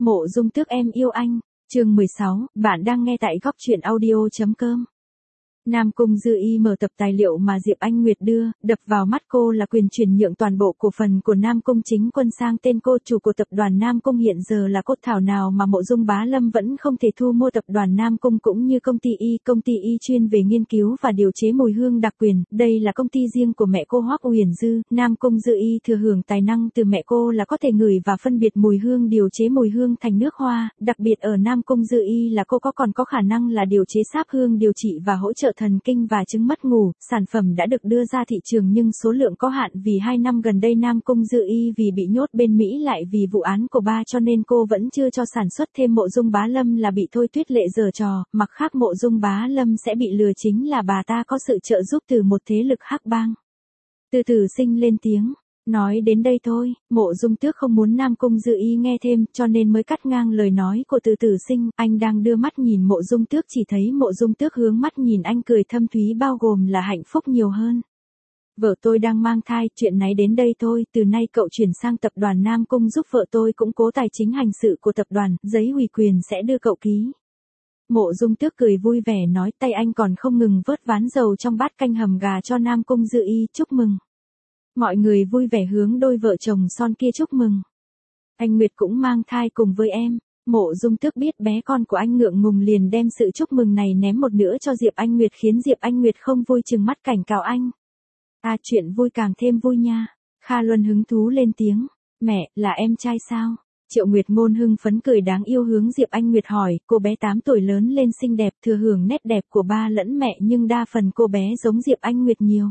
Mộ Dung Tước em yêu anh, chương 16, bạn đang nghe tại góc truyện audio.com. Nam Cung Dư Y mở tập tài liệu mà Diệp Anh Nguyệt đưa, đập vào mắt cô là quyền chuyển nhượng toàn bộ cổ phần của Nam Cung Chính Quân sang tên cô. Chủ của tập đoàn Nam Cung hiện giờ là cốt thảo nào mà Mộ Dung Bá Lâm vẫn không thể thu mua tập đoàn Nam Cung cũng như công ty Y chuyên về nghiên cứu và điều chế mùi hương đặc quyền. Đây là công ty riêng của mẹ cô Hoắc Uyển Dư. Nam Cung Dư Y thừa hưởng tài năng từ mẹ cô là có thể ngửi và phân biệt mùi hương, điều chế mùi hương thành nước hoa. Đặc biệt ở Nam Cung Dư Y là cô còn có khả năng là điều chế sáp hương, điều trị và hỗ trợ thần kinh và chứng mất ngủ. Sản phẩm đã được đưa ra thị trường nhưng số lượng có hạn vì 2 năm gần đây Nam Cung Dư Y vì bị nhốt bên Mỹ lại vì vụ án của ba cho nên cô vẫn chưa cho sản xuất thêm. Mộ Dung Bá Lâm là bị Thôi Tuyết Lệ giở trò, mặt khác Mộ Dung Bá Lâm sẽ bị lừa chính là bà ta có sự trợ giúp từ một thế lực hắc bang. Từ Tử Sinh lên tiếng. Nói đến đây thôi, Mộ Dung Tước không muốn Nam Cung Dư Y nghe thêm cho nên mới cắt ngang lời nói của Từ Tử Sinh. Anh đang đưa mắt nhìn Mộ Dung Tước, chỉ thấy Mộ Dung Tước hướng mắt nhìn anh cười thâm thúy, bao gồm là hạnh phúc nhiều hơn. Vợ tôi đang mang thai, chuyện này đến đây thôi, từ nay cậu chuyển sang tập đoàn Nam Cung giúp vợ tôi củng cố tài chính hành sự của tập đoàn, giấy ủy quyền sẽ đưa cậu ký. Mộ Dung Tước cười vui vẻ nói, tay anh còn không ngừng vớt ván dầu trong bát canh hầm gà cho Nam Cung Dư Y. Chúc mừng. Mọi người vui vẻ hướng đôi vợ chồng son kia chúc mừng. Anh Nguyệt cũng mang thai cùng với em. Mộ Dung Tước biết bé con của anh ngượng ngùng liền đem sự chúc mừng này ném một nửa cho Diệp Anh Nguyệt, khiến Diệp Anh Nguyệt không vui trừng mắt cảnh cáo anh. À, chuyện vui càng thêm vui nha. Kha Luân hứng thú lên tiếng. Mẹ, là em trai sao? Triệu Nguyệt Ngôn hưng phấn cười đáng yêu hướng Diệp Anh Nguyệt hỏi. Cô bé 8 tuổi lớn lên xinh đẹp, thừa hưởng nét đẹp của ba lẫn mẹ nhưng đa phần cô bé giống Diệp Anh Nguyệt nhiều.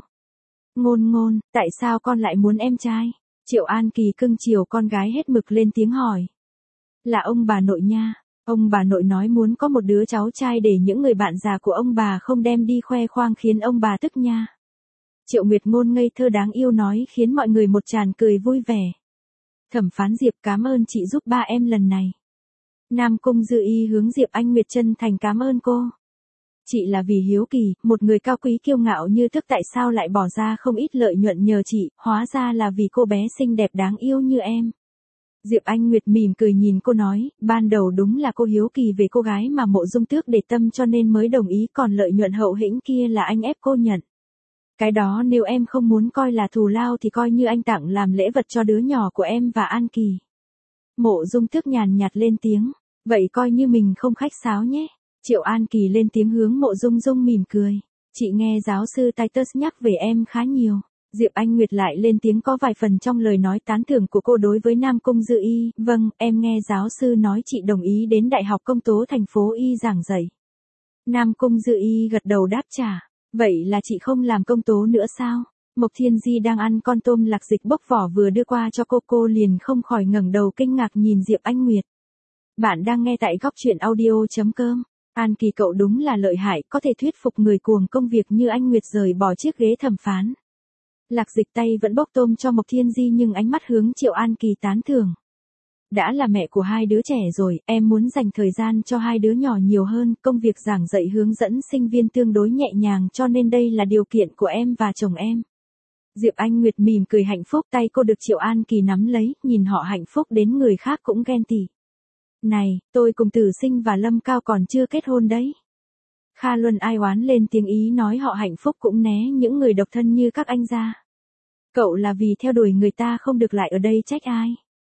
Ngôn, tại sao con lại muốn em trai? Triệu An Kỳ cưng chiều con gái hết mực lên tiếng hỏi. Là ông bà nội nha. Ông bà nội nói muốn có một đứa cháu trai để những người bạn già của ông bà không đem đi khoe khoang khiến ông bà tức nha. Triệu Nguyệt Ngôn ngây thơ đáng yêu nói khiến mọi người một tràng cười vui vẻ. Thẩm Phán Diệp, cảm ơn chị giúp ba em lần này. Nam Cung Dư Y hướng Diệp Anh Nguyệt chân thành cảm ơn cô. Chị là vì hiếu kỳ, một người cao quý kiêu ngạo như Thức tại sao lại bỏ ra không ít lợi nhuận nhờ chị, hóa ra là vì cô bé xinh đẹp đáng yêu như em. Diệp Anh Nguyệt mỉm cười nhìn cô nói, ban đầu đúng là cô hiếu kỳ về cô gái mà Mộ Dung Tước để tâm cho nên mới đồng ý, còn lợi nhuận hậu hĩnh kia là anh ép cô nhận. Cái đó nếu em không muốn coi là thù lao thì coi như anh tặng làm lễ vật cho đứa nhỏ của em và An Kỳ. Mộ Dung Tước nhàn nhạt lên tiếng, vậy coi như mình không khách sáo nhé. Triệu An Kỳ lên tiếng hướng Mộ Dung Dung mỉm cười. Chị nghe giáo sư Titus nhắc về em khá nhiều. Diệp Anh Nguyệt lại lên tiếng có vài phần trong lời nói tán thưởng của cô đối với Nam Cung Dư Y. Vâng, em nghe giáo sư nói chị đồng ý đến Đại học Công tố thành phố Y giảng dạy. Nam Cung Dư Y gật đầu đáp trả. Vậy là chị không làm công tố nữa sao? Mộc Thiên Di đang ăn con tôm lạc dịch bốc vỏ vừa đưa qua cho cô liền không khỏi ngẩng đầu kinh ngạc nhìn Diệp Anh Nguyệt. Bạn đang nghe tại góc truyện audio.com. An Kỳ cậu đúng là lợi hại, có thể thuyết phục người cuồng công việc như anh Nguyệt rời bỏ chiếc ghế thẩm phán. Lạc Dịch tay vẫn bốc tôm cho Mộc Thiên Di nhưng ánh mắt hướng Triệu An Kỳ tán thưởng. Đã là mẹ của hai đứa trẻ rồi, em muốn dành thời gian cho hai đứa nhỏ nhiều hơn, công việc giảng dạy hướng dẫn sinh viên tương đối nhẹ nhàng cho nên đây là điều kiện của em và chồng em. Diệp Anh Nguyệt mỉm cười hạnh phúc, tay cô được Triệu An Kỳ nắm lấy, nhìn họ hạnh phúc đến người khác cũng ghen tị. Này, tôi cùng Tử Sinh và Lâm Cao còn chưa kết hôn đấy. Kha Luân ai oán lên tiếng ý nói họ hạnh phúc cũng né những người độc thân như các anh ra. Cậu là vì theo đuổi người ta không được lại ở đây trách ai.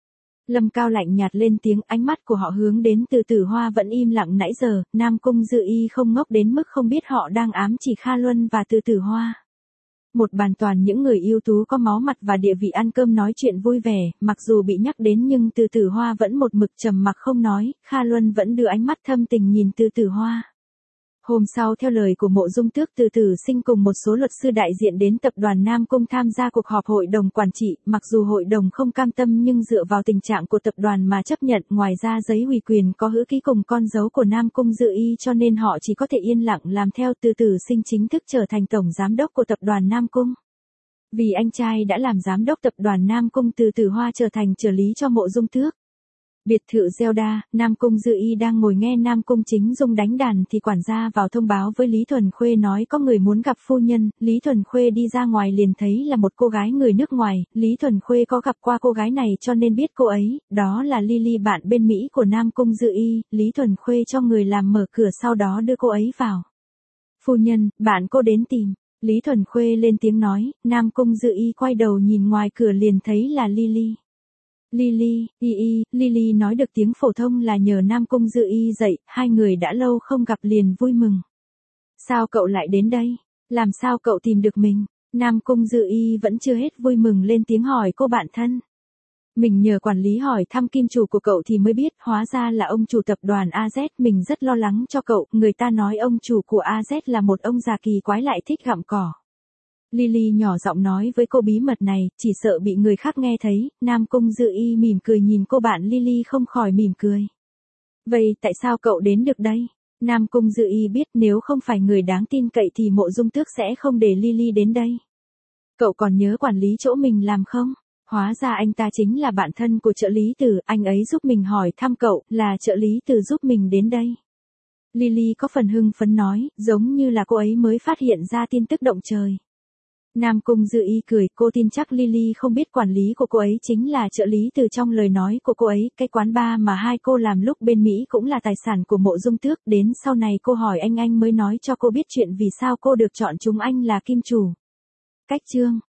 Lâm Cao lạnh nhạt lên tiếng, ánh mắt của họ hướng đến Từ Tử Hoa vẫn im lặng nãy giờ. Nam Cung Dư Y không ngốc đến mức không biết họ đang ám chỉ Kha Luân và Từ Tử Hoa. Một bàn toàn những người ưu tú có máu mặt và địa vị ăn cơm nói chuyện vui vẻ, mặc dù bị nhắc đến nhưng Từ Tử Hoa vẫn một mực trầm mặc không nói, Kha Luân vẫn đưa ánh mắt thâm tình nhìn Từ Tử Hoa. Hôm sau theo lời của Mộ Dung Tước, Từ Tử Sinh cùng một số luật sư đại diện đến tập đoàn Nam Cung tham gia cuộc họp hội đồng quản trị, mặc dù hội đồng không cam tâm nhưng dựa vào tình trạng của tập đoàn mà chấp nhận, ngoài ra giấy ủy quyền có hữ ký cùng con dấu của Nam Cung Dư Y cho nên họ chỉ có thể yên lặng làm theo. Từ Tử Sinh chính thức trở thành tổng giám đốc của tập đoàn Nam Cung. Vì anh trai đã làm giám đốc tập đoàn Nam Cung, Từ Tử Hoa trở thành trợ lý cho Mộ Dung Tước. Biệt thự Zelda, Nam Cung Dư Y đang ngồi nghe Nam Cung Chính Dung đánh đàn thì quản gia vào thông báo với Lý Thuần Khuê nói có người muốn gặp phu nhân. Lý Thuần Khuê đi ra ngoài liền thấy là một cô gái người nước ngoài. Lý Thuần Khuê có gặp qua cô gái này cho nên biết cô ấy, đó là Lily, bạn bên Mỹ của Nam Cung Dư Y. Lý Thuần Khuê cho người làm mở cửa, sau đó đưa cô ấy vào. Phu nhân, bạn cô đến tìm. Lý Thuần Khuê lên tiếng nói. Nam Cung Dư Y quay đầu nhìn ngoài cửa liền thấy là Lily. Lily nói được tiếng phổ thông là nhờ Nam Cung Dư Y dạy, hai người đã lâu không gặp liền vui mừng. Sao cậu lại đến đây? Làm sao cậu tìm được mình? Nam Cung Dư Y vẫn chưa hết vui mừng lên tiếng hỏi cô bạn thân. Mình nhờ quản lý hỏi thăm kim chủ của cậu thì mới biết, hóa ra là ông chủ tập đoàn AZ, mình rất lo lắng cho cậu, người ta nói ông chủ của AZ là một ông già kỳ quái lại thích gặm cỏ. Lily nhỏ giọng nói với cô bí mật này, chỉ sợ bị người khác nghe thấy. Nam Cung Dư Y mỉm cười nhìn cô bạn Lily không khỏi mỉm cười. Vậy tại sao cậu đến được đây? Nam Cung Dư Y biết nếu không phải người đáng tin cậy thì Mộ Dung Tước sẽ không để Lily đến đây. Cậu còn nhớ quản lý chỗ mình làm không? Hóa ra anh ta chính là bạn thân của trợ lý Từ, anh ấy giúp mình hỏi thăm cậu, là trợ lý Từ giúp mình đến đây. Lily có phần hưng phấn nói, giống như là cô ấy mới phát hiện ra tin tức động trời. Nam Cung Dư Y cười, cô tin chắc Lily không biết quản lý của cô ấy chính là trợ lý Từ. Trong lời nói của cô ấy, cái quán bar mà hai cô làm lúc bên Mỹ cũng là tài sản của Mộ Dung Tước, đến sau này cô hỏi anh mới nói cho cô biết chuyện vì sao cô được chọn chúng anh là kim chủ. Cách chương